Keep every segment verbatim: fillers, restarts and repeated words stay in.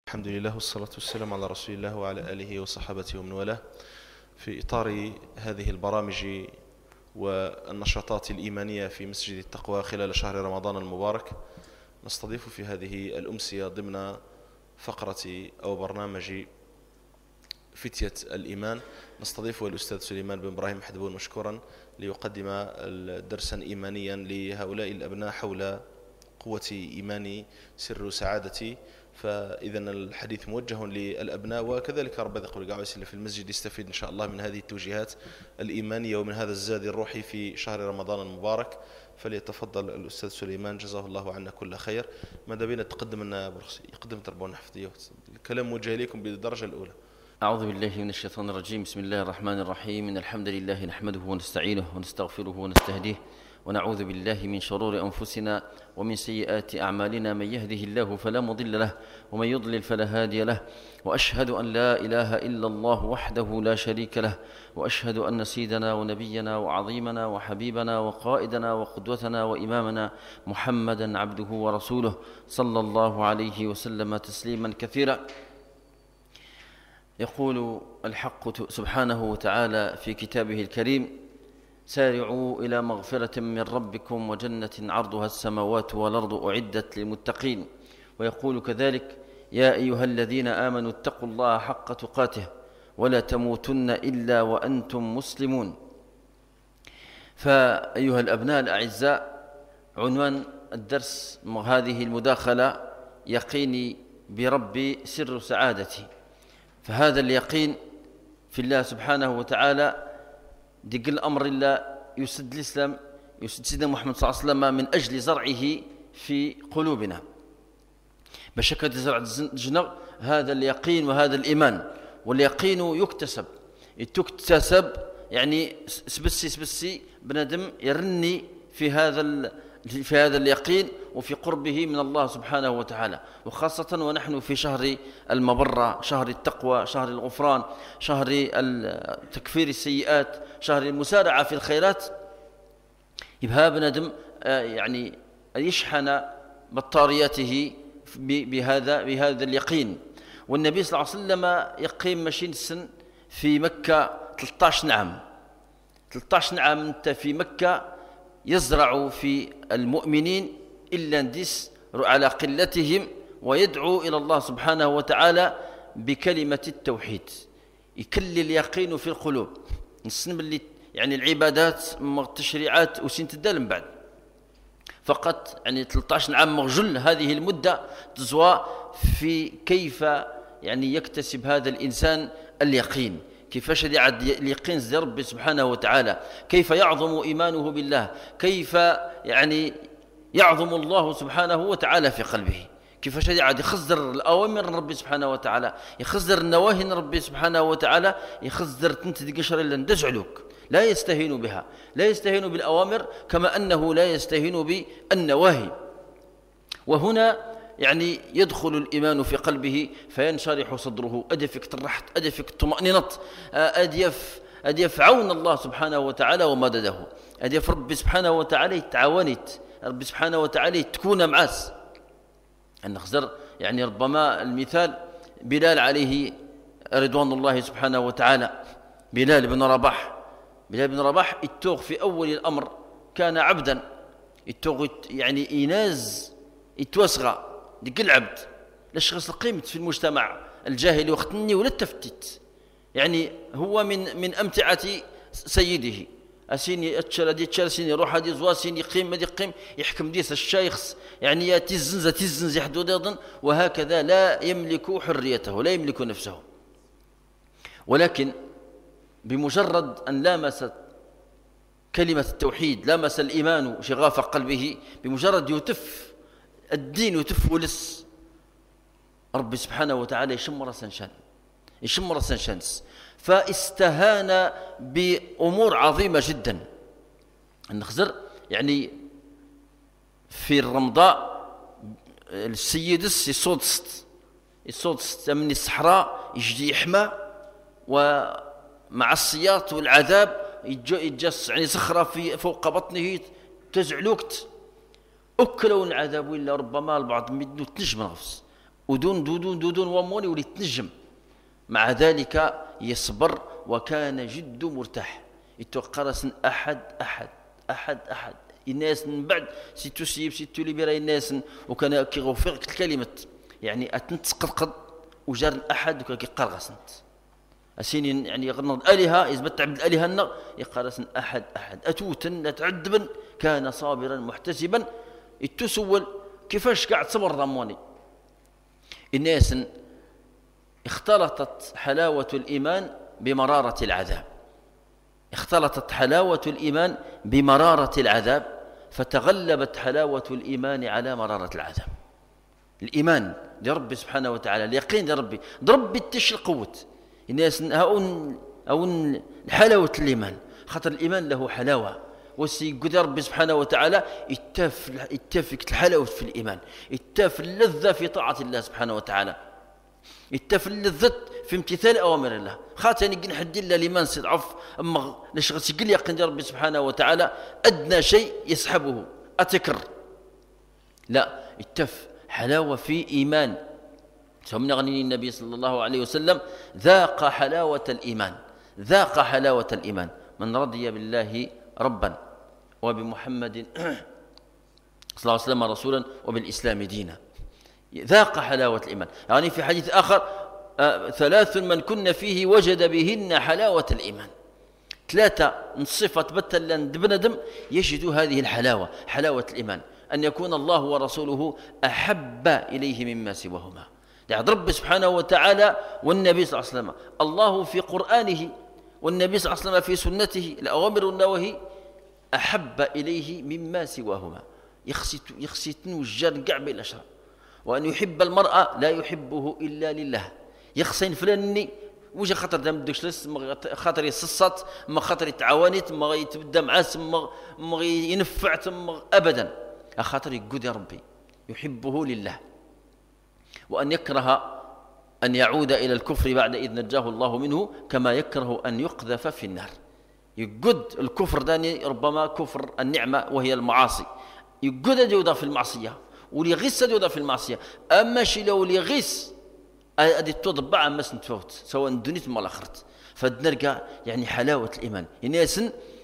الحمد لله والصلاة والسلام على رسول الله وعلى آله وصحابته ومن والاه. في إطار هذه البرامج والنشاطات الإيمانية في مسجد التقوى خلال شهر رمضان المبارك، نستضيف في هذه الأمسية ضمن فقرة أو برنامج فتية الإيمان نستضيف الأستاذ سليمان بن إبراهيم حدبون مشكورا ليقدم درسا إيمانيا لهؤلاء الأبناء حول قوة إيماني سر سعادتي. فإذا الحديث موجه للأبناء، وكذلك رب يقول قاعد في المسجد يستفيد إن شاء الله من هذه التوجيهات الإيمانية ومن هذا الزاد الروحي في شهر رمضان المبارك. فليتفضل الأستاذ سليمان جزاه الله عنا كل خير. ماذا بينا تقدم لنا يقدم تربون حفظيه الكلام موجه لكم بالدرجة الأولى. أعوذ بالله من الشيطان الرجيم. بسم الله الرحمن الرحيم. إن الحمد لله نحمده ونستعينه ونستغفره ونستهديه ونعوذ بالله من شرور أنفسنا ومن سيئات أعمالنا. من يهده الله فلا مضل له ومن يضلل فلا هادي له، وأشهد أن لا إله إلا الله وحده لا شريك له، وأشهد أن سيدنا ونبينا وعظيمنا وحبيبنا وقائدنا وقدوتنا وإمامنا محمدا عبده ورسوله صلى الله عليه وسلم تسليما كثيرا. يقول الحق سبحانه وتعالى في كتابه الكريم: سارعوا إلى مغفرة من ربكم وجنة عرضها السماوات والأرض أعدت للمتقين. ويقول كذلك: يا أيها الذين آمنوا اتقوا الله حق تقاته ولا تموتن إلا وأنتم مسلمون. فأيها الأبناء الأعزاء، عنوان الدرس هذه المداخلة: يقيني بربي سر سعادتي. فهذا اليقين في الله سبحانه وتعالى دق الأمر إلا يسد الإسلام يسد سيدنا محمد صلى الله عليه وسلم من أجل زرعه في قلوبنا باش تزرع الجنة هذا اليقين وهذا الإيمان. واليقين يكتسب تكتسب يعني سبسي سبسي بندم يرني في هذا في هذا اليقين وفي قربه من الله سبحانه وتعالى، وخاصة ونحن في شهر المبرة، شهر التقوى، شهر الغفران، شهر تكفير السيئات، شهر المسارعة في الخيرات. يبقى بندم يعني يشحن بطارياته بهذا بهذا اليقين. والنبي صلى الله عليه وسلم يقيم ماشين السن في مكة ثلاثة عشر عام ثلاثة عشر عام انت في مكة يزرع في المؤمنين إلا ندس على قلتهم، ويدعو إلى الله سبحانه وتعالى بكلمة التوحيد. يكل اليقين في القلوب نسن اللي يعني العبادات التشريعات وسين تدال من بعد فقط يعني ثلاثة عشر عام مغجل. هذه المدة تزوى في كيف يعني يكتسب هذا الإنسان اليقين، كيفاش يعد اليقين زي ربي سبحانه وتعالى، كيف يعظم إيمانه بالله، كيف يعني يعظم الله سبحانه وتعالى في قلبه، كيفاش يعد يخزر الأوامر ربي سبحانه وتعالى، يخزر النواهي ربي سبحانه وتعالى، يخزر تنت قشر إلا ندجعلوك. لا يستهين بها، لا يستهين بالأوامر كما أنه لا يستهين بالنواهي. وهنا يعني يدخل الإيمان في قلبه فينشرح صدره، أدفك ترحت، أدفك طمأنينت، أديف أديف عون الله سبحانه وتعالى ومدده، أديف ربي سبحانه وتعالى تعاونت، ربي سبحانه وتعالى تكون معاس. النخزر يعني ربما المثال بلال عليه رضوان الله سبحانه وتعالى، بلال بن رباح بلال بن رباح التوغ في أول الأمر كان عبدا، التوغ يعني إيناز يتوسغى ديك العبد لاش غسل قيمت في المجتمع الجاهلي وقتني ولا التفتت. يعني هو من من أمتعة سيده أسيني أتشل دي تشل سيني روح هذه زواسيني قيم دي قيم يحكم ديس الشيخ يعني تزنز تزنز يحدود أيضا، وهكذا لا يملك حريته، لا يملك نفسه. ولكن بمجرد أن لامس كلمة التوحيد، لامس الإيمان شغاف قلبه، بمجرد يتف الدين يتف ولس ربي سبحانه وتعالى يشمر سنشان يشمر سنشانس، فاستهان بأمور عظيمة جدا. النخزر يعني في الرمضاء السيدس يصوت يصوت من الصحراء يجدي يحمى، ومع السياط والعذاب يجس يعني صخرة في فوق بطنه تزعلوكت أكلون عذاب، ولا ربما البعض مدنو تنجم نغفص ودون دودون دودون وموني ولي تنجم، مع ذلك يصبر وكان جد مرتاح. يتوقرسن أحد أحد أحد أحد الناس من بعد سيتو سيب سيتو ليبرا الناس وكان كيغفر الكلمة يعني أتنتسقطقط وجار أحد وكان كيقرغسنت أسينين يعني يغنى الآلهة يزبط عبد الآلهة النغ يقرسن أحد أحد أتوتن أتعذبا كان صابرا محتسبا. التسول كيفاش قاعد صبر ضموني الناس اختلطت حلاوة الإيمان بمرارة العذاب، اختلطت حلاوة الإيمان بمرارة العذاب فتغلبت حلاوة الإيمان على مرارة العذاب. الإيمان لرب سبحانه وتعالى، اليقين لربي ربي تشل قوة الناس هؤون أو حلاوة الإيمان، خاطر الإيمان له حلاوة وسيقول ربي سبحانه وتعالى اتاف اتافك الحلاوة في الإيمان، اتاف اللذة في طاعة الله سبحانه وتعالى، اتاف اللذة في امتثال أوامر الله. خاطر نقول حد الله لمن سيضعف أما نشغل سيقول يقين ربي سبحانه وتعالى أدنى شيء يسحبه أتكر، لا اتاف حلاوة في إيمان. سمنا غني النبي صلى الله عليه وسلم ذاق حلاوة الإيمان، ذاق حلاوة الإيمان من رضي بالله ربا وبمحمد صلى الله عليه وسلم رسولا وبالإسلام دينا، ذاق حلاوة الإيمان. يعني في حديث آخر آه ثلاث من كن فيه وجد بهن حلاوة الإيمان. ثلاثة من صفة بتل بندم يجد هذه الحلاوة، حلاوة الإيمان، أن يكون الله ورسوله أحب إليه مما سواهما. يعني رب سبحانه وتعالى والنبي صلى الله عليه وسلم، الله في قرآنه والنبي صلى الله عليه وسلم في سنته الأوامر والنواهي أحب إليه مما سواهما. يخسي تنوجر كاع بين الأشرار، وأن يحب المرأة لا يحبه إلا لله. يخسين فلاني وجه خاطر دام بدكش خاطر يسصت ما خاطر يتعاونت ما يتبدا معاس ما ينفع أبدا، خاطر يقول يا ربي يحبه لله. وأن يكره أن يعود إلى الكفر بعد إذ نجاه الله منه كما يكره أن يقذف في النار. يقد الكفر داني ربما كفر النعمة وهي المعاصي، يقد يوضع في المعصية وليغيس يوضع في المعصية. أما شي لو ليغيس أدي تضبع ما سنتفوت سواء دنيت ما الآخرت. فنلقى يعني حلاوة الإيمان الناس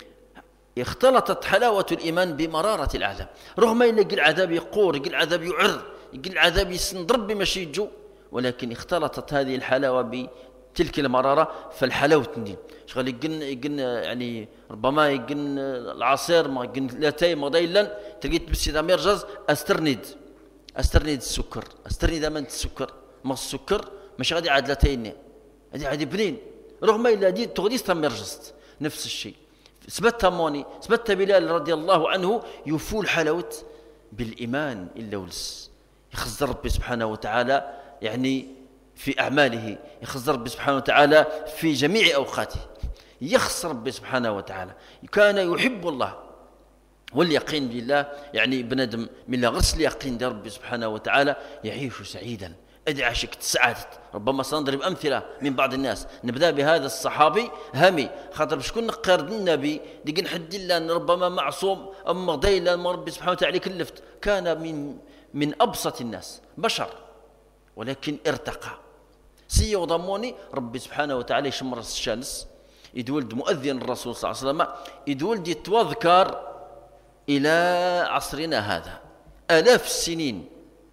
اختلطت حلاوة الإيمان بمرارة العذاب، رغم أن يلقى العذاب يقور، يلقى العذاب يعر، يلقى العذاب يسندرب بمشي يجو، ولكن اختلطت هذه الحلاوة بتلك المرارة فالحلاوة تندين. شغل يقن يقن يعني ربما يقن العصير ما يقن لاتاي ما ضيلا تلقيت بسيطة ميرجز استرند استرند السكر استرند أمانة السكر ما السكر مش غادي عاد لاتاين هذه عادي بنين، رغم إلا دي تغديس تمرجست نفس الشيء. سبت موني سبت بلال رضي الله عنه يفول حلاوة بالإيمان إلا ولس يخزر ربي سبحانه وتعالى يعني في أعماله، يخزر ربي سبحانه وتعالى في جميع أوقاته، يخسر ربي سبحانه وتعالى. كان يحب الله واليقين بالله يعني بندم من غرس اليقين ديال ربي سبحانه وتعالى يعيش سعيدا. أدعى عشقت السعادة. ربما سنضرب أمثلة من بعض الناس. نبدأ بهذا الصحابي همي خاطر شكون قرد النبي ديك نحد الله ربما معصوم أما ضيلا ما ربي سبحانه وتعالى كلفت، كان من من أبسط الناس بشر ولكن ارتقى. سي وضموني ربي سبحانه وتعالى يشمر الشمس يدولد مؤذن الرسول صلى الله عليه وسلم يدولد يتوذكر إلى عصرنا هذا آلاف السنين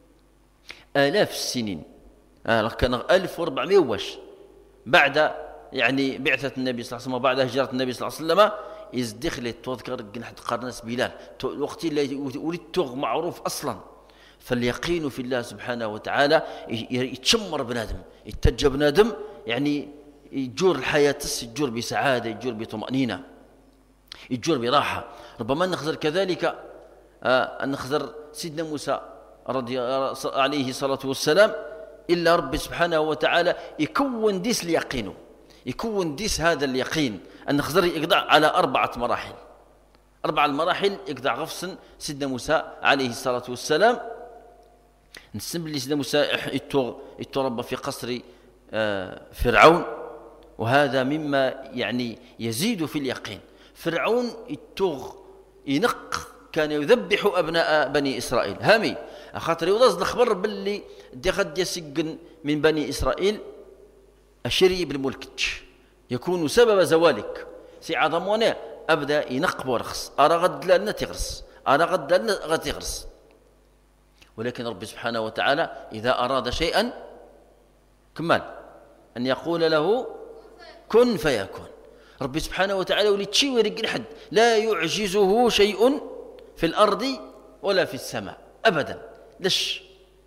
آلاف السنين آه كان ألف وأربعمائة وش بعد يعني بعثة النبي صلى الله عليه وسلم وبعد هجرة النبي صلى الله عليه وسلم يزدخل تذكر قنحة قرنس بلال وقت اللي ولدت معروف أصلا. فاليقين في الله سبحانه وتعالى يتشمر بنادم يتجى بنادم يعني يجور الحياة يجور بسعادة يجور بطمأنينة يجور براحة. ربما نخزر كذلك آه أن نخزر سيدنا موسى رضي عليه الصلاة والسلام إلا رب سبحانه وتعالى يكون ديس اليقين يكون ديس هذا اليقين أن نخزر يقضع على أربعة مراحل. أربع المراحل يقضع غفصا سيدنا موسى عليه الصلاة والسلام. نسمى لي سيدنا موسى يتربى في قصر فرعون، وهذا مما يعني يزيد في اليقين. فرعون يتوغ ينق كان يذبح أبناء بني إسرائيل هامي أخاطر يوضز الخبر باللي دي غد يسجن من بني إسرائيل أشري بالملكتش يكون سبب زوالك سي عظم وانا أبدأ ينقب ورخص أرى غد لأنه تغرس أرى غد لأنه غد تغرس. ولكن رب سبحانه وتعالى إذا أراد شيئا كمال أن يقول له كن فيكون. رب سبحانه وتعالى ولي تشي ويرقل حد لا يعجزه شيء في الأرض ولا في السماء أبدا لش.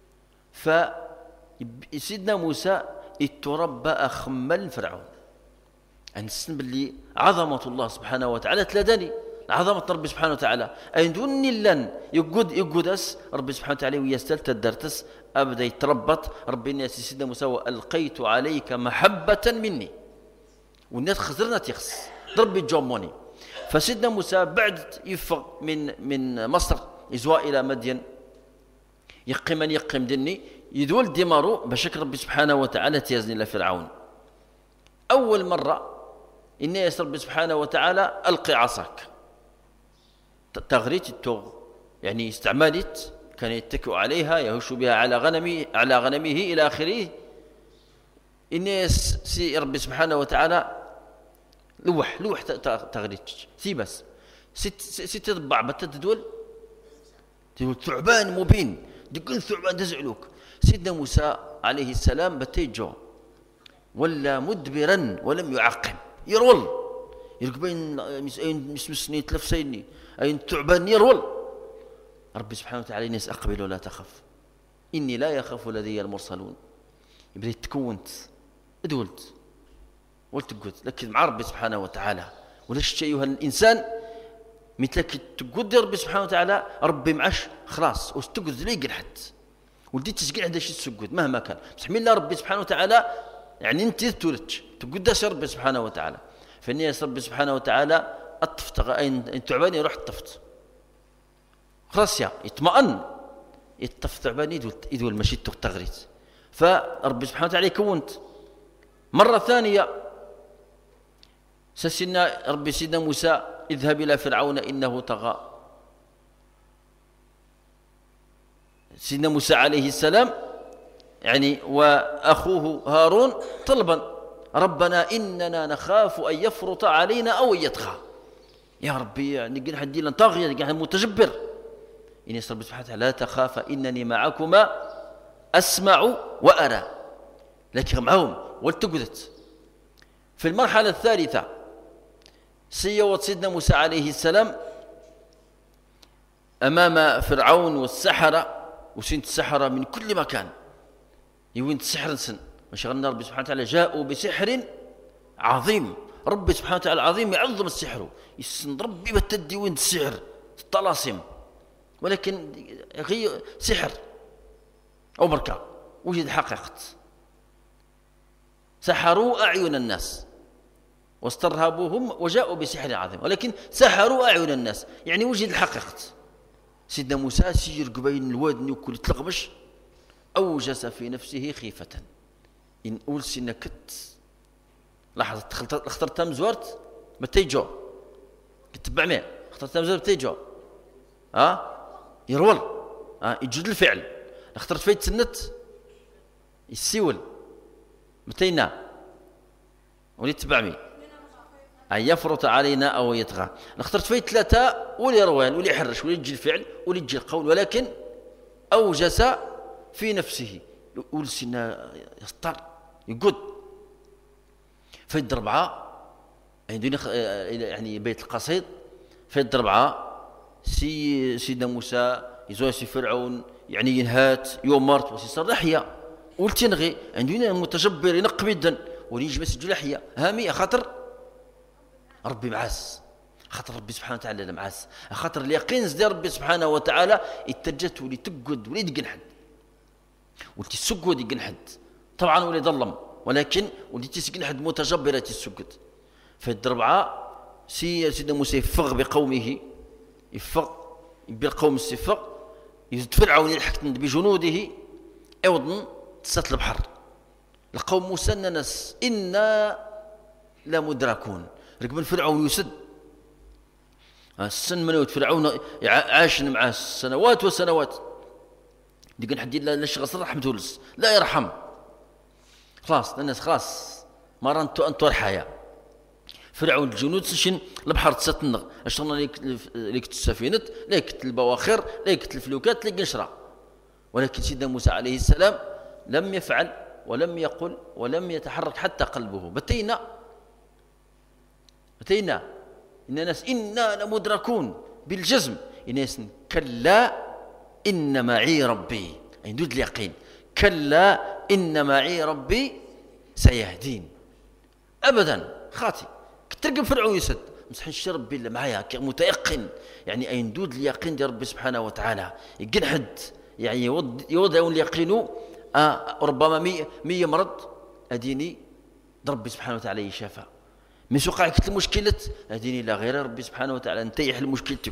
فسيدنا موسى اتربى أخمل فرعون أن السن باللي عظمة الله سبحانه وتعالى تلاداني عظمة رب سبحانه وتعالى أين دوني لن يقود يقودس رب سبحانه وتعالى ويستلت الدرتس أبدا يتربط ربي الناس سيدنا موسى وألقيت عليك محبة مني والناس خسرنا تيخس ضربي جوموني. فسيدنا موسى بعد يفق من من مصر يزوى إلى مدين يقي من يقيم دني يدول دمارو بشكل ربي سبحانه وتعالى تيزني لفرعون. أول مرة إني ربي سبحانه وتعالى ألقي عصاك تغريت التوغ يعني استعمالت كان يتكئ عليها يهش بها على غنمه على غنمه إلى آخره. إني سي ربي سبحانه وتعالى لوح لوح تغريت سي بس ست ست تضبع بتدول تقول ثعبان مبين تقول ثعبان تزعلوك. سيدنا موسى عليه السلام بتيجو ولا مدبرا ولم يعقب يرول يركبين مسمسني تلف سيني أين ثعبان يرول. ربي سبحانه وتعالى الناس أقبل ولا تخف إني لا يخاف لدي المرسلون. يبدأ تكونت ادولت قلت لكن مع ربي سبحانه وتعالى ولش أيها الإنسان مثلك تقول ربي سبحانه وتعالى ربي معش خلاص واستقد لي حد ولدي تسقي عنده شيء تسجد مهما كان بس حمل الله ربي سبحانه وتعالى يعني انت تولدش تقدس ربي سبحانه وتعالى. فاني ربي سبحانه وتعالى اطفت ان تعباني رحت طفت خلاص يا يطمئن يطفت تعباني يدول يدول ماشي تغريت. فربي سبحانه وتعالى كونت مره ثانيه سيدنا ربي سيدنا موسى اذهب الى فرعون انه طغى. سيدنا موسى عليه السلام يعني واخوه هارون طلبا ربنا اننا نخاف ان يفرط علينا او يطغى. يا ربي يعني قل حدي لن طاغيه قاعد متجبر. اني رب سبحانه وتعالى لا تخافا انني معكما اسمع وارى لكن معهم والتقدت. في المرحله الثالثه سيوت سيدنا موسى عليه السلام امام فرعون والسحره وسنت السحرة من كل مكان يوين السحر سن وشغلنا ربي سبحانه وتعالى جاءوا بسحر عظيم. ربي سبحانه وتعالى العظيم يعظم السحر يسن ربي بتدي وين السحر الطلاسم ولكن غي سحر أو بركة وجد حقيقة سحروا أعين الناس واسترهبوهم وجاءوا بسحر عظيم ولكن سحروا أعين الناس يعني وجد الحقيقة. سيدنا موسى سير قبين الواد وكل تلغمش أوجس في نفسه خيفة إن أولسي نكت لاحظ اخترت مزورت بتيجو كتبع مين اخترت مزورت بتيجو ها أه؟ يرول ها أه؟ يجد الفعل اخترت فيت سنت يسيول متينا ولي تبع مين أن يفرط علينا أو يطغى. اخترت فيه ثلاثة ولي روان ولي يحرش ولي يجي الفعل ولي يجي القول ولكن أوجس في نفسه ولسنا يسطر يقود. في الربعة يعني بيت القصيد في الربعة سي سيدنا موسى يزوي سي فرعون يعني ينهات يومرت وسيصير لحية ولتنغي عندنا متجبر ينقب يدا وليجي بس يجي لحية هامي خاطر ربي معاس خاطر ربي سبحانه وتعالى معاس خاطر اليقين زي ربي سبحانه وتعالى اتجت ولي تقعد ولي تقنحد ولي تسقد يقنحد طبعا ولي ظلم ولكن ولي تسقنحد متجبرة تسقد. فالربعة سي سيدنا موسى يفغ بقومه يفغ بالقوم السفغ يدفع ويلحق بجنوده ايضا تسات البحر القوم موسى ناس إنا لمدركون ركب فرعون يسد السن من فرعون عاش معاه سنوات وسنوات، ديك حد لا الشغل رحم تولس لا يرحم، خلاص الناس خلاص ما رانتو انتو الحياه. فرعون الجنود سشن البحر تستنغ اشرنا ليك السفينه ليك البواخر ليك الفلوكات ليك نشرة، ولكن سيدنا موسى عليه السلام لم يفعل ولم يقل ولم يتحرك حتى قلبه. بتينا بتينا إن الناس إنا لمدركون بالجزم، الناس كلا إن معي ربي، أي دود اليقين، كلا إن معي ربي سيهدين. أبدا خاطي كترقب فرعون يسد مسحن الشرب بالله معايا متيقن، يعني أي دود اليقين دي ربي سبحانه وتعالى يقن حد يعني يوضع اليقين. آه ربما مية, مية مرض أديني ربي سبحانه وتعالى يشافى. من سوقعك المشكلة أديني لا غير ربي سبحانه وتعالى انت يحل مشكلتك.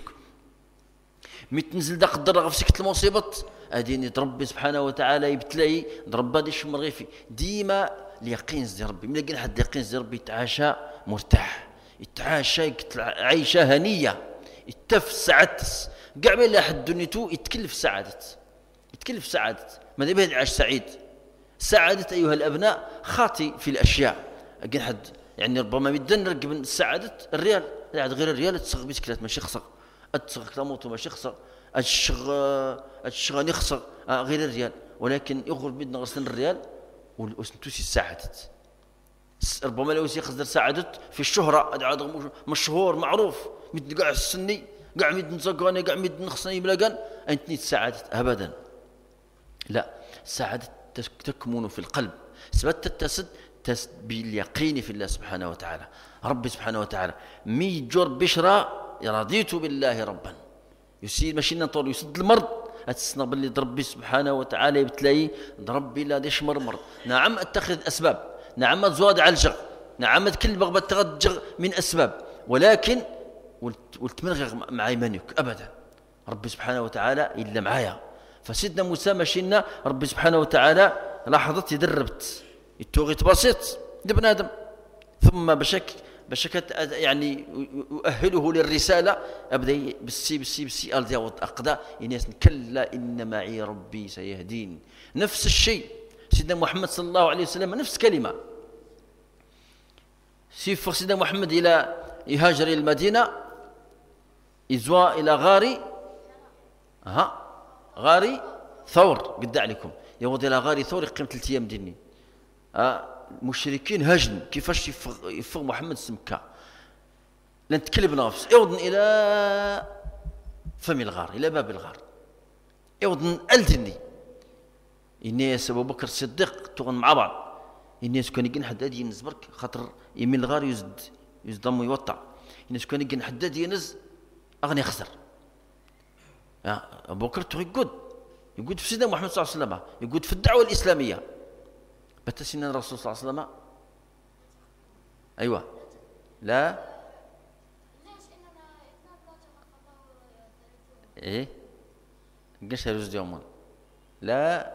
متنزل دا قدر غفسكت المصيبة أديني ربي سبحانه وتعالى يبتلعي ضرب هذا الشمر غيفي. ديما اليقين زي ربي من لقين حد يقين زي ربي يتعاشى مرتاح، يتعاشى عيشة هنية، يتف سعادتس قاع بين أحد دنيتو يتكلف سعادة، يتكلف سعادة ماذا يبين يعيش سعيد. سعادة أيها الأبناء خاطي في الأشياء قين حد يعني ربما يدن رقب سعادة الريال يعني غير الريال تسغ بسكلات ماشي خسر، تسغ كلاموتو ماشي خسر، الشغ الشغل يخسر غير الريال، ولكن يغرب بدنا غسل الريال وسنتوسي السعادة. ربما لو يخسر سعادة في الشهرة مشهور معروف مد قاع السني قاع مد نزقاني قاع مد نخصني بلاقان أنت نيت سعادة أبدا. لا، السعادة تكمن في القلب، سبت التسد باليقين في الله سبحانه وتعالى. ربي سبحانه وتعالى مي جور بشرى رضيت بالله ربا يسير ماشي نطول يسد المرض أتسنى باللي ربي سبحانه وتعالى يبتلاي ربي لا يشمر مرض. نعم اتخذ أسباب، نعم تزواد على الجغ، نعم كل بغبة تغجغ من أسباب، ولكن والتمنغ مع إيمانك أبدا. ربي سبحانه وتعالى إلا معايا. فسيدنا موسى مشينا ربي سبحانه وتعالى لاحظت يدربت التوغيت بسيط لابن آدم، ثم بشك بشكت يعني يؤهله للرسالة أبدا بالسي بالسي بالسي أرضي أقدا الناس كلا إن معي ربي سيهدين. نفس الشيء سيدنا محمد صلى الله عليه وسلم نفس كلمة. سيف سيدنا محمد إلى يهاجر إلى المدينة يزوى إلى غاري ها غاري ثور قد عليكم يوضي إلى غاري ثور يقيم ثلاث أيام ديني. آه المشركين هجن كيفاش يفغ, يفغ محمد سمكة لن تكلب نفس يوضن إلى فم الغار إلى باب الغار يوضن ألدني الناس أبو بكر الصديق تغن مع بعض الناس كان يجن حداد ينز برك خاطر يمين الغار يزد يزدم ويوطع. الناس كان يجن حداد ينز أغني خسر. أبو بكر يقود يقود في سيدنا محمد صلى الله عليه وسلم، يقود في الدعوة الإسلامية. بتسينا الرسول صلى الله عليه وسلم أيوة لا إيه قش هرز يوما لا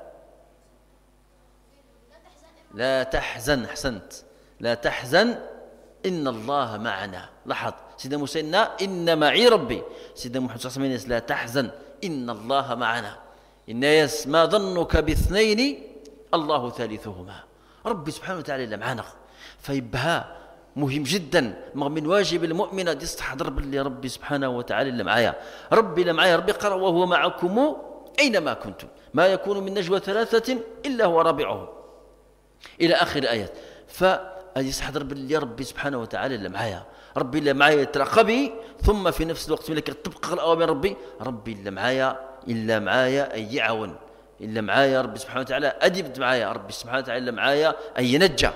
لا تحزن أحسنت لا تحزن إن الله معنا. لاحظ سيدنا موسى إن معي ربي، سيدنا محمد صلى الله عليه وسلم لا تحزن إن الله معنا. الناس ما ظنك باثنين الله ثالثهما. ربي سبحانه وتعالى إلا معنا. فيبها مهم جدا من واجب المؤمن أن يستحضر باللي ربي سبحانه وتعالى إلا معايا. ربي إلا معايا. ربي قرأ وهو معكم أينما كنتم ما يكون من نجوى ثلاثة إلا هو رابعهم إلى آخر آيات. فيستحضر باللي ربي سبحانه وتعالى إلا معايا. ربي إلا معايا يترقبي، ثم في نفس الوقت ملك تبقى الأوامر ربي ربي إلا معايا إلا معايا أي يعاون إلا معايا. ربي سبحانه وتعالى أدبت معايا. ربي سبحانه وتعالى إلا معايا أي ينجى.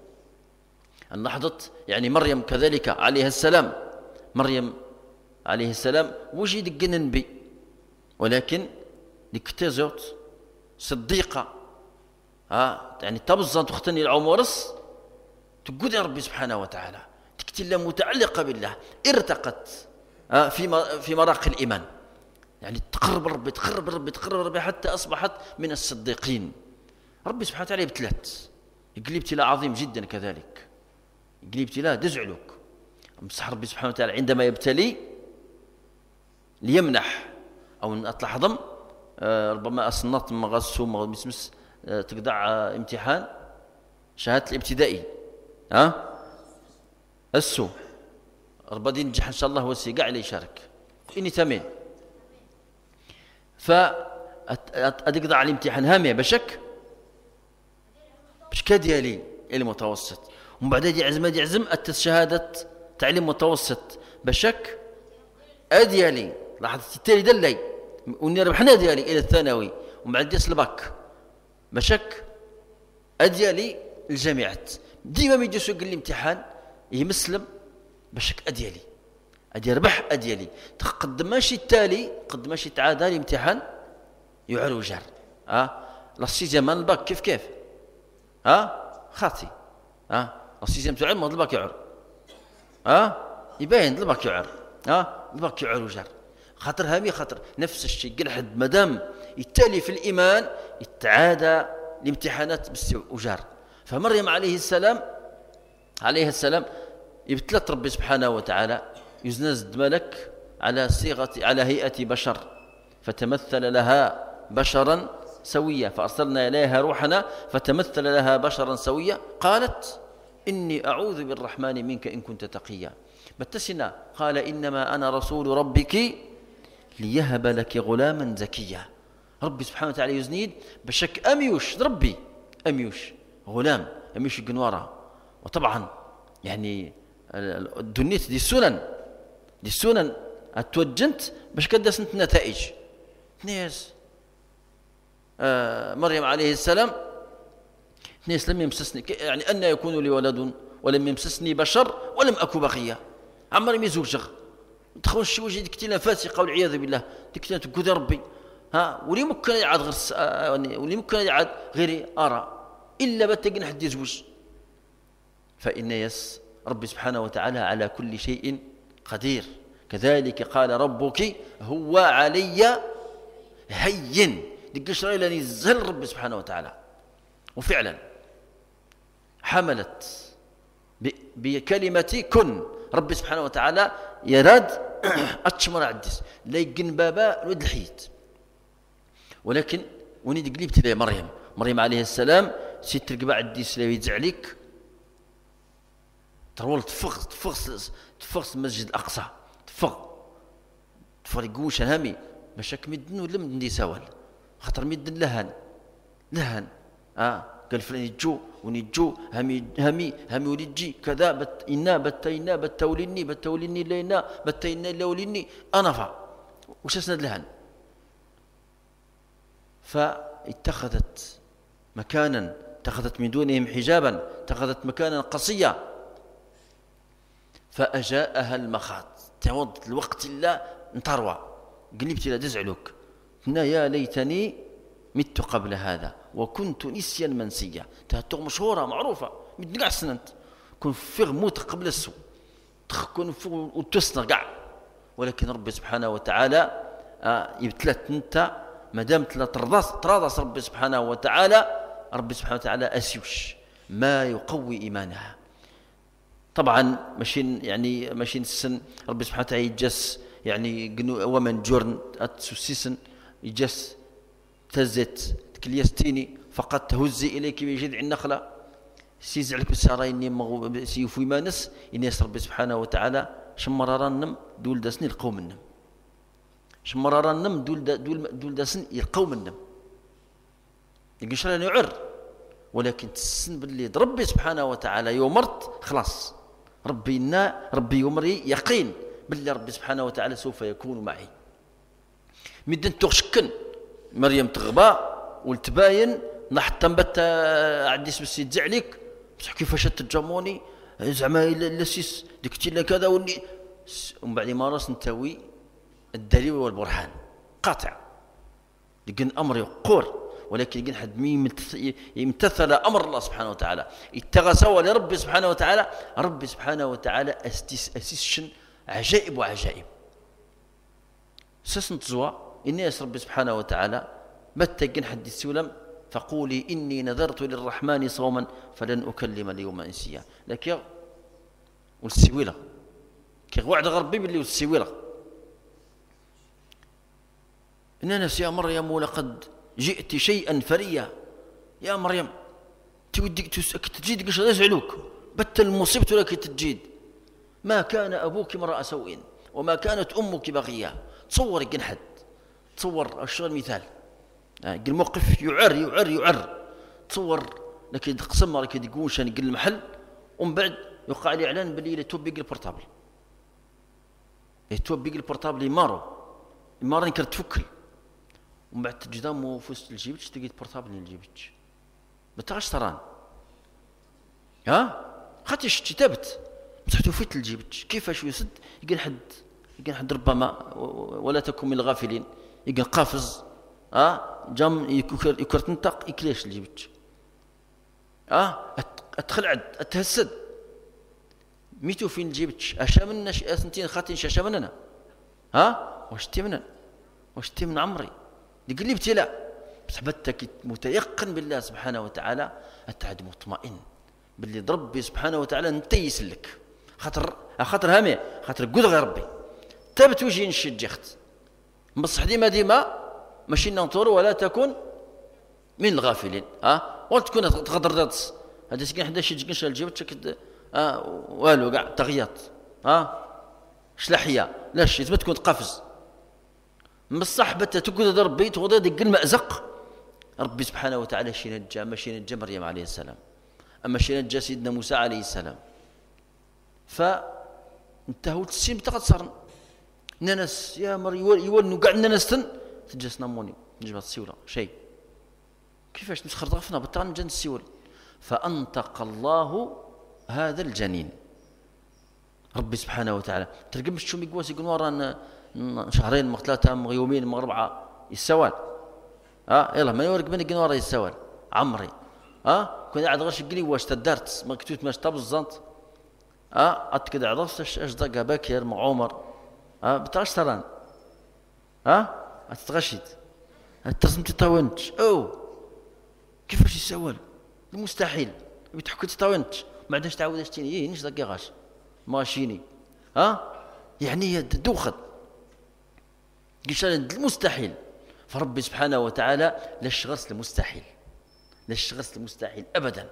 لاحظت يعني مريم كذلك عليها السلام، مريم عليه السلام وجد جنن بي ولكن لكتزوت صديقة ها يعني تبزن تختني العمرس تقول يا ربي سبحانه وتعالى تكتل متعلقة بالله ارتقت في في مراقي الإيمان يعني تقرب ربي تقرب ربي تقرب ربي حتى أصبحت من الصديقين. ربي سبحانه وتعالى ابتلت يقلب ابتلاء عظيم جدا كذلك يقلب ابتلاء دزعلك. مسح ربي سبحانه وتعالى عندما يبتلي ليمنح أو أطلع ضم ربما أصنط مغسو مغسمس تقدع امتحان شهادة الابتدائي ها السو ربما ينجح إن شاء الله وسيقع عليه يشارك إني تمين فأتقدع على الامتحان هامية بشك بشكا ديالي المتوسط ومن بعد يعزم يعزم الشهادة تعليم متوسط بشك أديالي لاحظت التالي دلي وني ربحنا ديالي إلى الثانوي ومن بعد يصل الباك بشك أديالي الجامعات ديما ما يجي يقول لي امتحان يمسلم بشك أديالي أدي ربح أديالي تقدم ماشي التالي قد ماشي تعادل امتحان يعر وجر ها لاسيزيام من الباك كيف كيف ها خاطي ها لاسيزيام تاع عمر الباك يعر ها يبين الباك يعر ها الباك يعر وجر خاطر هامي خاطر نفس الشيء قل حد مدام التالي في الإيمان يتعادى الامتحانات بالوجار. فمريم عليه السلام عليه السلام يبتلت ربي سبحانه وتعالى يزنزد ملك على صيغة على هيئة بشر فتمثل لها بشرا سويا فأرسلنا إليها روحنا فتمثل لها بشرا سويا قالت إني أعوذ بالرحمن منك إن كنت تقيا بتسنا قال إنما أنا رسول ربك ليهب لك غلاما زكيا. ربي سبحانه وتعالى يزنيد بشك أميوش ربي أميوش غلام أميوش الجنوارة. وطبعا يعني الدنيت دي السنن دي السنن اتوجنت باش كداس النتائج ناس آه مريم عليه السلام ناس لم يمسسني يعني أن يكون لي ولد ولم يمسسني بشر ولم أكو بقية عمري ميزوجغ تخرج شي وجه ديك فاسقة والعياذ بالله ديك تقول ربي ها ولي ممكن يعاد غير يعني ولي ممكن يعاد غير أرى إلا بتقن حد يزوج. فإن يس ربي سبحانه وتعالى على كل شيء قدير. كذلك قال ربك هو علي هين دقشرا إلى نزل ربي سبحانه وتعالى. وفعلا حملت بكلمة كن ربي سبحانه وتعالى يراد أتشمر عدس لا يقن بابا الود الحيت. ولكن وني قلبت إلى مريم مريم عليه السلام سيت تلقى عديس لا يزعليك ترول تفغ تفغ تفغ المسجد الأقصى تفغ تفغ يقوش هامي مشاك مدن ولا مدن دي سوال خاطر مدن لهن لهن اه قال فلان يجو ونيجو همي همي همي وليجي كذا بت إنا بتينا بتوليني بتوليني لينا بتينا لوليني أنا فا وش أسند لهن. فاتخذت مكانا اتخذت من دونهم حجابا اتخذت مكانا قصيا فأجاءها المخاض تعوض الوقت لا انطروى قلبت لا تزعلك هنا يا ليتني مت قبل هذا وكنت نسيا منسيا. تهتو مشهورة معروفة مت قاع سننت كن فيغ موت قبل السوء كن فيغ وتسنى قاع. ولكن ربي سبحانه وتعالى آه يبتلت انت مادام تلا ترضاس تراضس ربي سبحانه وتعالى ربي سبحانه وتعالى أسيوش ما يقوي إيمانها. طبعا ماشين يعني ماشين السن ربي سبحانه وتعالى يجس يعني ومن جورن أتسوسيسن يجس تزت تكليستيني فقط تهزي إليك بجذع النخلة سيزعلك بساريني مغو سيفوي مانس إني ربي سبحانه وتعالى شمرارنم دول داسني القوم النم شمرارنم دول دا دول دول داسن القوم النم يقشرني يعر. ولكن تسن باللي ربي سبحانه وتعالى يومرت خلاص ربي إنا ربي يمري يقين بالله ربي سبحانه وتعالى سوف يكون معي. مدن تغشكن مريم تغبى والتباين نحط تنبت عديس بس يتزعلك بصح كيفاش تجموني زعما لسيس دكتي لك كذا وني ومن بعد ما راس نتوي الدليل والبرهان قاطع لكن امر يقور. ولكن يقول حد مين يمتثل امر الله سبحانه وتعالى اتغسوا لربي سبحانه وتعالى ربي سبحانه وتعالى اسيس اسيشن عجائب وعجائب سسنت زوا الناس ربي سبحانه وتعالى متى حد السلم فقولي إني نذرت للرحمن صوما فلن أكلم اليوم إنسيا. لكن والسويلة كي وعد غربي باللي والسويلة إن أنس يا مريم ولقد جئت شيئا فريا. يا مريم توديك تجيد قش يزعلوك بت المصيبة لك تجيد. ما كان أبوك امرأ سوء وما كانت أمك بغية. تصور يقن حد تصور الشغل مثال يقل موقف يعر يعر يعر. تصور لكن تقسم لك يقول شان يقل المحل ومن بعد يوقع لي إعلان باللي يتوب يقل البورتابل يتوب يقل البورتابل يمارو يمارو ينكر تفكل ومن بعد تجدامو في وسط الجيبتش تلقيت البورتابل اللي الجيبتش ما تعرفش تران ها خاطيش كتبت مسحتو فيت الجيبتش كيفاش يسد يقل حد يقل حد ربما ولا تكن من الغافلين يقل قافز ها جام يكر يكر تنطق يكليش الجيبتش ها اتخلعد اتهسد ميتو فين جيبتش اشا منا سنتين خاطين شاشا مننا ها واش تي منن واش تي من عمري يقول لي ابتلاء بس حبتك متيقن بالله سبحانه وتعالى التعد مطمئن باللي ربي سبحانه وتعالى نتيس لك خاطر خاطر هامي خاطر قد غير ربي تابت وجهي نشد جخت بصح ديما ديما ماشي ننطر ولا تكن من الغافلين ها ولا تكون تغدر داتس هذا سكين حدا شي جكنش الجيبت كد اه والو كاع تغياط ها شلاحيه لاش تبت تكون تقفز بصح بتا تقعد ربي تغدا دق المأزق ربي سبحانه وتعالى شي نجا ماشي نجا مريم عليه السلام اما شي نجا سيدنا موسى عليه السلام فانتهوا تسيم تقصرن ننس يا مريم يولنوا كاع ننستن تجسنا موني نجبت السيوله شيء كيفاش نسخر ضغفنا بالطان جن السيول فانطق الله هذا الجنين ربي سبحانه وتعالى تلقى مش شو ميقواس يقول ورا شهرين مغ ثلاثه مغ يومين مغ اربعه يسوال ها يلا ما يورق بني قنوره يسوال عمري ها كون قاعد غير شقلي واش تدارت ما كنت ماش طاب الزنط ها اتكد عرفت اش دقه باكر مع عمر ها بتاش تران ها اتغشيت تصمت تطاونت او كيفاش يسوال المستحيل بتحكي تطاونت ما عندهاش تعاود اشتيني ايه نش دقه غاش ماشيني ها يعني دوخت قلت المستحيل فربي سبحانه وتعالى لاش غرس المستحيل لاش غرس المستحيل ابدا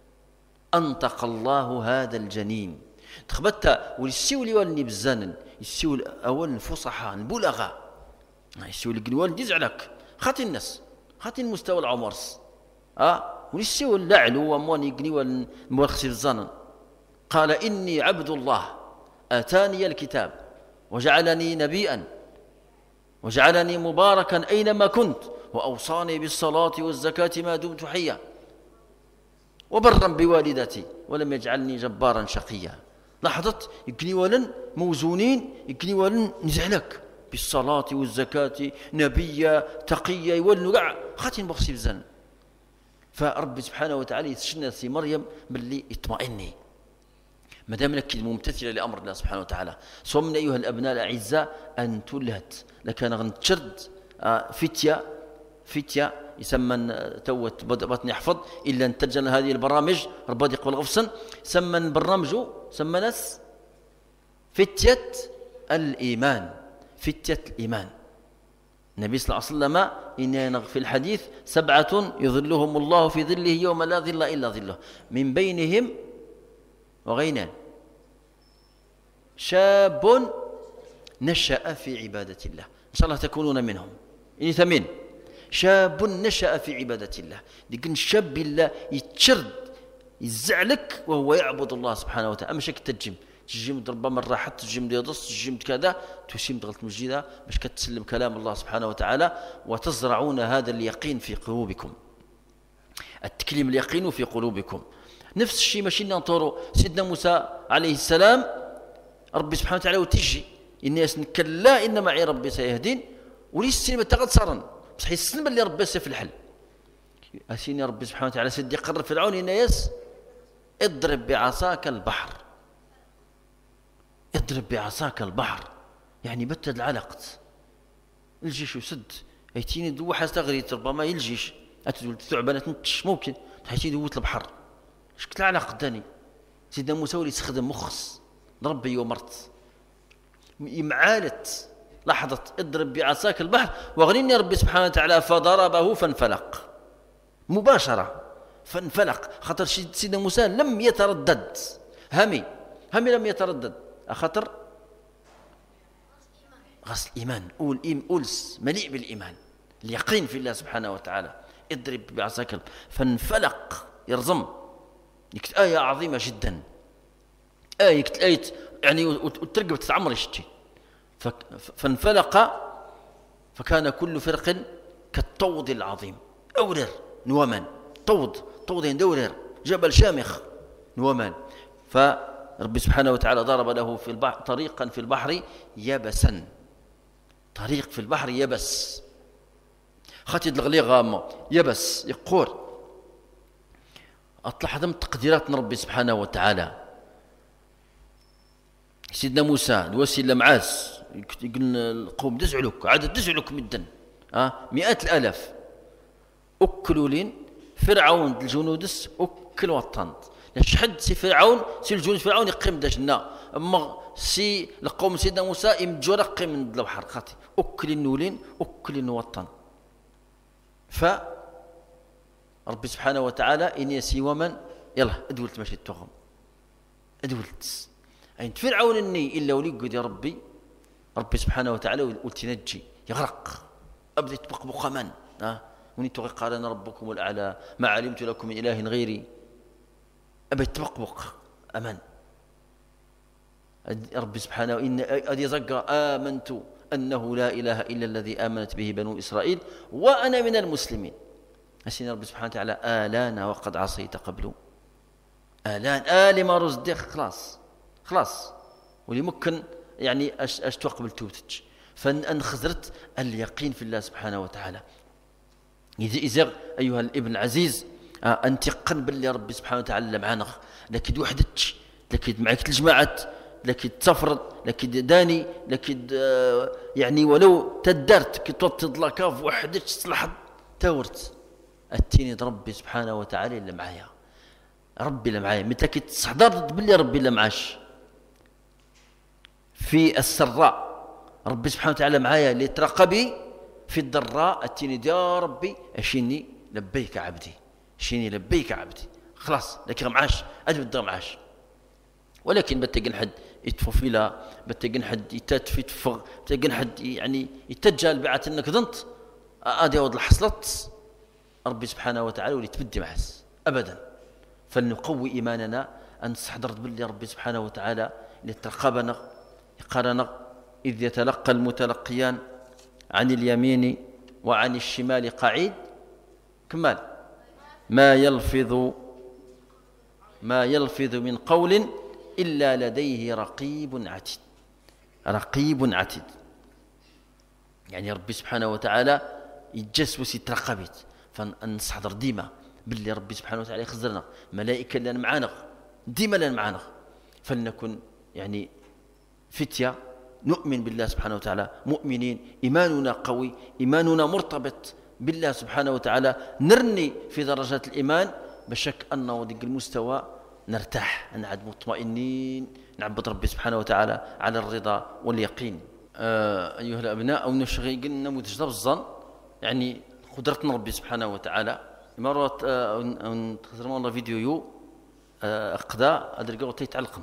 انطق الله هذا الجنين تخبت والسيولي والني بزانن السيول اول الفصحاء البلغاء السيول القنوال يزعلك خاطي الناس خاطي المستوى العمرس اه والسيول لعلو وموني قنوال المرخصي الزانن قال اني عبد الله اتاني الكتاب وجعلني نبيا وجعلني مباركا أينما كنت وأوصاني بالصلاة والزكاة ما دمت حيا وبرا بوالدتي ولم يجعلني جبارا شقيا. لاحظت يقني ولن موزونين يقني ولن نزعلك بالصلاة والزكاة نبيا تقيا يولن قاع خاتين بخصي بزن. فرب سبحانه وتعالى يتشنى في مريم باللي يطمئني ما دام لك ممتثله لامر الله سبحانه وتعالى. صمنا ايها الابناء الاعزاء ان تلهت لكان غنتشرد فتيه فتيه يسمى توت بطني يحفظ الا ان تجل هذه البرامج ربي يقبل غفصا سمى برنامجه سمى ناس فتيه الايمان فتيه الايمان. النبي صلى الله عليه وسلم إن في الحديث سبعة يظلهم الله في ظله يوم لا ظل إلا ظله من بينهم وغينان شاب نشأ في عبادة الله إن شاء الله تكونون منهم إني ثمين شاب نشأ في عبادة الله لكن شاب الله يتشرد يزعلك وهو يعبد الله سبحانه وتعالى. أما شك تجم تجم ربما راحت تجم يضص تجم كذا تسيم ضغط مسجدها باش كتسلم كلام الله سبحانه وتعالى وتزرعون هذا اليقين في قلوبكم التكليم اليقين في قلوبكم. نفس الشيء ماشي ننطروا سيدنا موسى عليه السلام ربي سبحانه وتعالى وتجي الناس كلا ان معي ربي سيهدين وليس ما تغد صارن بصح يسلم اللي ربي سيف الحل اسيني ربي سبحانه وتعالى سيدي قرر فرعون الناس اضرب بعصاك البحر اضرب بعصاك البحر يعني بتد العلقت الجيش يسد ايتيني دو حاس تغريت ربما يلجيش اتدول ثعبانه تنتش ممكن حيتي دوت البحر شكل العلاقه داني سيدنا موسى ولي يستخدم مخص ربي ومرت يمعالت لحظة اضرب بعصاك البحر واغنني ربي سبحانه وتعالى فضربه فانفلق مباشرة، فانفلق. خاطر سيدنا موسى لم يتردد، همي همي لم يتردد، خاطر غسل الإيمان، أولس مليء بالإيمان، اليقين في الله سبحانه وتعالى. اضرب بعصاك فانفلق، يرزم. آية عظيمة جدا، آية آية يعني وترقب تتعمر يشتي. فانفلق فكان كل فرق كالطود العظيم. أورر نومان، طود طود دورر، جبل شامخ نومان. فرب سبحانه وتعالى ضرب له في البحر طريقا في البحر يبسا، طريق في البحر يبس، خاطي دلغلي غامة يبس يقور. أطلع هذا من تقديرات ربي سبحانه وتعالى. سيدنا موسى الوسيلة معاس يقول القوم دزعلك، عدد دزعلك مدا أه؟ مئات الآلاف. أكلوا لين فرعون الجنودس أكل وطن شحد سي فرعون سي الجنود فرعون يقيم دجنا، أما سي القوم سيدنا موسى يمجوا رقي من البحر خاطي أكل النولين أكل الوطن. ف ربي سبحانه وتعالى إني سي ومن يلا أدولت ماشي التغم أدولت أين فرعون إني إلا ولي يا ربي ربي سبحانه وتعالى ولتنجي يغرق أبدي تبقبق من أه؟ وني تغي قال أنا ربكم الأعلى ما علمت لكم من إله غيري، أبي تبقبق أمان. ربي سبحانه إن أدي زقر آمنت أنه لا إله إلا الذي آمنت به بنو إسرائيل وأنا من المسلمين. أسين ربي سبحانه وتعالى آلان وقد عصيت قبل آلان آل ما رزدك خلاص خلاص ولي ممكن يعني أش, أش توقبل توتج. فأن خزرت اليقين في الله سبحانه وتعالى. إذا أيها الابن العزيز أنت قن باللي ربي سبحانه وتعالى معنا، لكن وحدتش، لكن معك الجماعة، لكن تفرض، لكن داني، لكن يعني ولو تدرت كي توطد لكاف وحدتش تصلح تورت التيني ربي سبحانه وتعالى اللي معايا، ربي اللي معايا. متى كي تستحضرت باللي ربي اللي معاش في السراء، ربي سبحانه وتعالى معايا اللي ترقبي في الضراء التيني يا ربي اشيني لبيك عبدي، شيني لبيك عبدي خلاص لكن معاش أدب الدر معاش. ولكن بتجن حد يتفوفيلا، بتجن حد يتاتفي تفغ، بتجن حد يعني يتجال بعت انك ظنت ادي وضل حصلت ربي سبحانه وتعالى واللي تبدي معس ابدا. فلنقوي ايماننا ان نستحضر باللي ربي سبحانه وتعالى اللي ترقبنا يقارنا اذ يتلقى المتلقيان عن اليمين وعن الشمال قعيد كمال ما يلفظ ما يلفظ من قول إلا لديه رقيب عتيد. رقيب عتيد يعني ربي سبحانه وتعالى يتجسوس يترقبت. فنستحضر ديما باللي ربي سبحانه وتعالى يخزرنا ملائكة لنا معانا ديما لنا معانا. فلنكن يعني فتية نؤمن بالله سبحانه وتعالى مؤمنين، إيماننا قوي، إيماننا مرتبط بالله سبحانه وتعالى، نرني في درجات الإيمان بشك أنه ذيك المستوى نرتاح نعد مطمئنين نعبد ربي سبحانه وتعالى على الرضا واليقين. آه أيها الأبناء أو نشغي قلنا متجدب الظن يعني قدرتنا ربي سبحانه وتعالى مرات آه تخزرنا الله فيديو يو آه أقدا أدرقوا تيتعلقن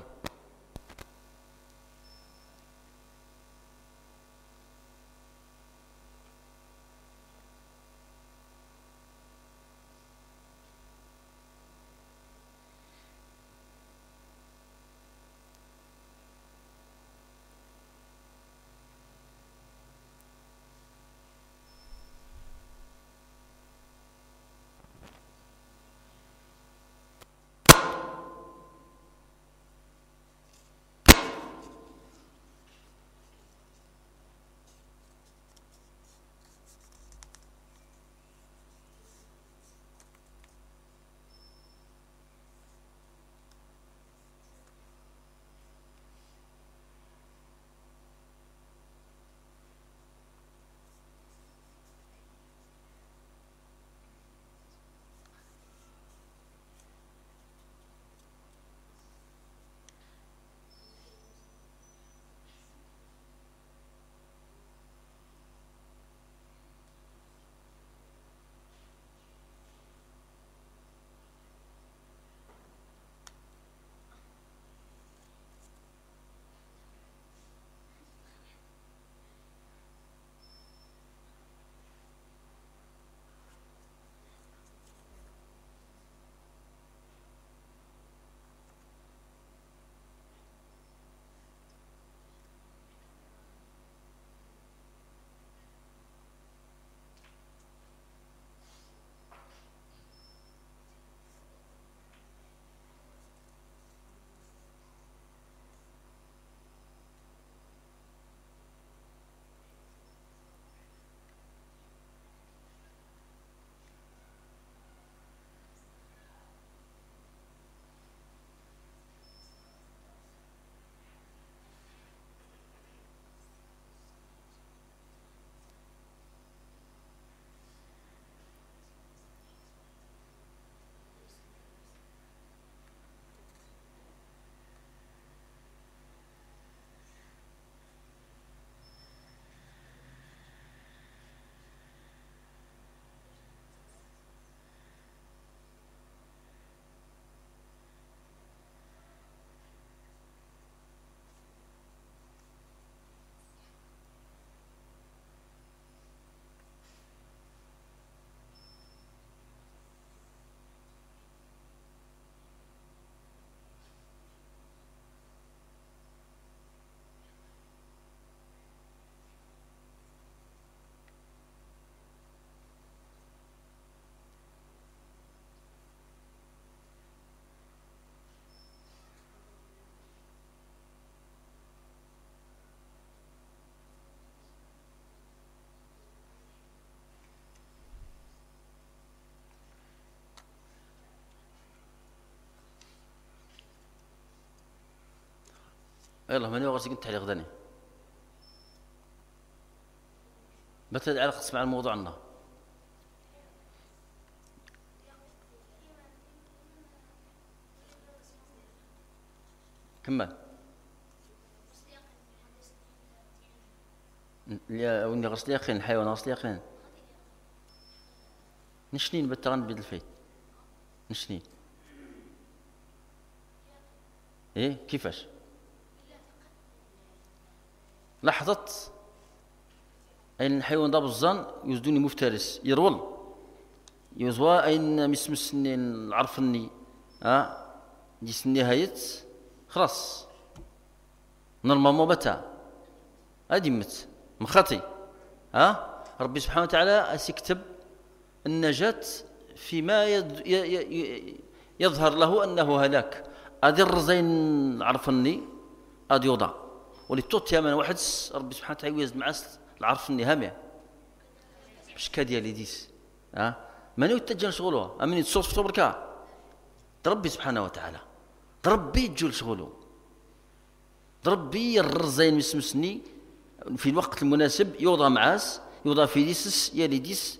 يلا ماني غير قلت على غداني بتد على قسم على الموضوع عندنا كمل يا وني غسل يقين الحيوان غسل يقين نشنين بالتغن بيد الفيت نشنين ايه كيفاش لاحظت أين الحيوان ضاب الظن يزدوني مفترس يرول يزوا أين مسمسني العرفني ها جسني هايت خلاص نورمالمون بتا أدمت مخاطي ها ربي سبحانه وتعالى سيكتب النجاة فيما يد يظهر له أنه هلاك أدي الرزين عرفني أدي يوضع ولتوت يا من واحد ربي سبحانه وتعالى يوزد معاس العرفني هامع مش كاديا ليديس ها من يتجن شغله أمن يتصوص في صبرك ربي سبحانه وتعالى ربي يجول شغله ربي الرزين مسمسني في الوقت المناسب يوضع معاس يوضع في ديسس يا ليديس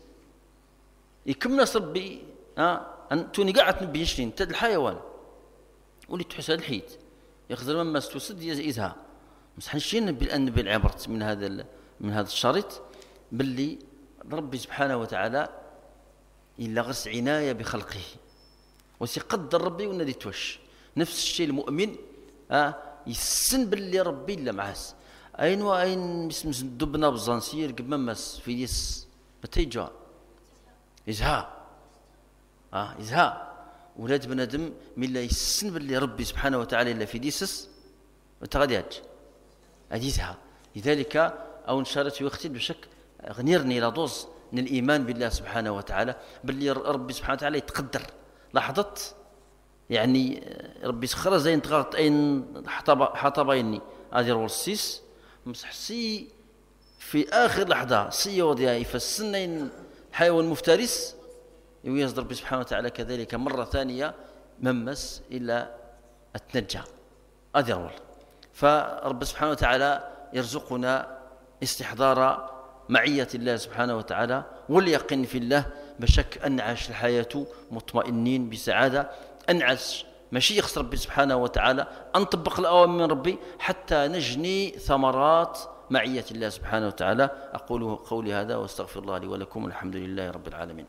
يكمل ربي ها أن توني قاعد نبي يشرين تد الحيوان ولي تحس هذا الحيت يخزر مما استوسد يزها مسحنشين بالأن بالعبرت من هذا من هذا الشريط باللي ربي سبحانه وتعالى إلا غرس عناية بخلقه وسيقدر ربي ونادي توش نفس الشيء المؤمن ها يسن باللي ربي إلا معاس أين وأين اسم دبنا بالزنسير قبل ممس في ديس متى جاء إزهاء آه إزهاء ولاد بنادم من لا يسن باللي ربي سبحانه وتعالى إلا في ديسس وتغاديات أديزها لذلك أو نشارت وقتي بشك غنيرني لا دوز من الإيمان بالله سبحانه وتعالى باللي ربي سبحانه وتعالى يتقدر لاحظت يعني ربي سخر زين تغلط أين حطب حطبيني أدير والسيس مسحسي في آخر لحظة سيوديا يفسنين حيوان مفترس يويز ربي سبحانه وتعالى كذلك مرة ثانية ممس إلا التنجى أدير وال فرب سبحانه وتعالى يرزقنا استحضار معية الله سبحانه وتعالى واليقين في الله بشك أنعش الحياة مطمئنين بسعادة أنعش ماشي يخص ربي سبحانه وتعالى أن نطبق الأوامر من ربي حتى نجني ثمرات معية الله سبحانه وتعالى. أقول قولي هذا واستغفر الله لي ولكم والحمد لله رب العالمين.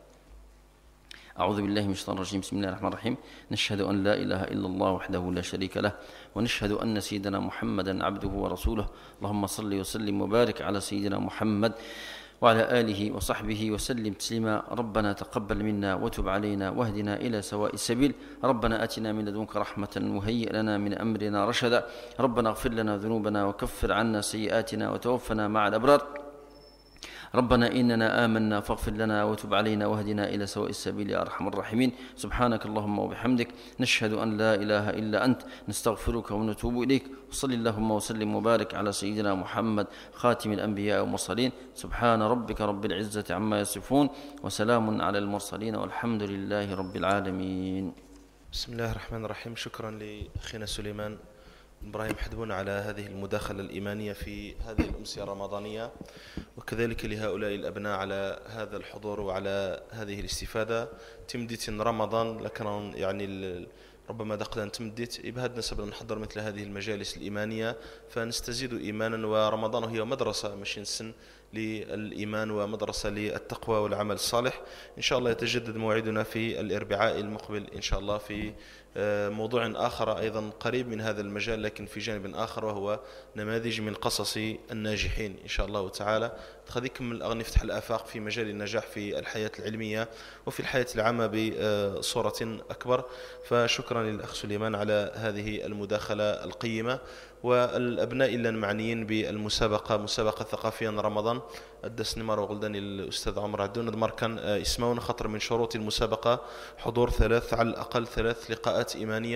أعوذ بالله من الشيطان الرجيم. بسم الله الرحمن الرحيم. نشهد أن لا إله إلا الله وحده لا شريك له ونشهد أن سيدنا محمدا عبده ورسوله. اللهم صل وسلم وبارك على سيدنا محمد وعلى آله وصحبه وسلم تسليما. ربنا تقبل منا وتب علينا واهدنا إلى سواء السبيل. ربنا آتنا من لدنك رحمة وهيئ لنا من أمرنا رشدا. ربنا اغفر لنا ذنوبنا وكفر عنا سيئاتنا وتوفنا مع الأبرار. ربنا إننا آمنا فاغفر لنا وتب علينا واهدنا إلى سواء السبيل يا أرحم الراحمين. سبحانك اللهم وبحمدك نشهد أن لا إله إلا أنت نستغفرك ونتوب إليك. وصل اللهم وسلم وبارك على سيدنا محمد خاتم الأنبياء والمرسلين. سبحان ربك رب العزة عما يصفون وسلام على المرسلين والحمد لله رب العالمين. بسم الله الرحمن الرحيم. شكرا لأخينا سليمان إبراهيم حدبون على هذه المداخلة الإيمانية في هذه الأمسية الرمضانية، وكذلك لهؤلاء الأبناء على هذا الحضور وعلى هذه الاستفادة. تمديت رمضان لكن يعني ربما دقنا تمديت إبهاد نسب نحضر مثل هذه المجالس الإيمانية فنستزيد إيمانا. ورمضان هي مدرسة مش نسن للإيمان ومدرسة للتقوى والعمل الصالح. إن شاء الله يتجدد موعدنا في الأربعاء المقبل إن شاء الله في موضوع آخر أيضا قريب من هذا المجال لكن في جانب آخر وهو نماذج من قصص الناجحين إن شاء الله تعالى. خذيكم من الأغنى نفتح الآفاق في مجال النجاح في الحياة العلمية وفي الحياة العامة بصورة أكبر. فشكرا للأخ سليمان على هذه المداخلة القيمة. والأبناء إلا المعنيين بالمسابقة مسابقة ثقافية رمضان الدس نمر وغلداني الأستاذ عمر عدون دمر كان اسمون خطر من شروط المسابقة حضور ثلاث على الأقل ثلاث لقاءات إيمانية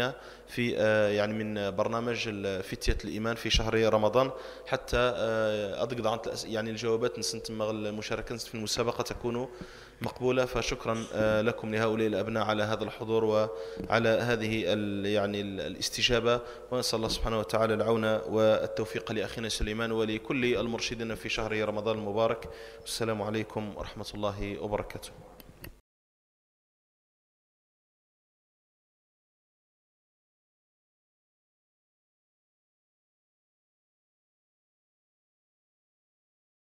في يعني من برنامج فتية الإيمان في شهر رمضان، حتى أضقض عن يعني الجوابات نسنتم المشاركة في المسابقة تكون مقبولة. فشكرا لكم لهؤلاء الأبناء على هذا الحضور وعلى هذه يعني الاستجابة، ونسأل الله سبحانه وتعالى العون والتوفيق لأخينا سليمان ولكل المرشدين في شهر رمضان المبارك. السلام عليكم ورحمة الله وبركاته.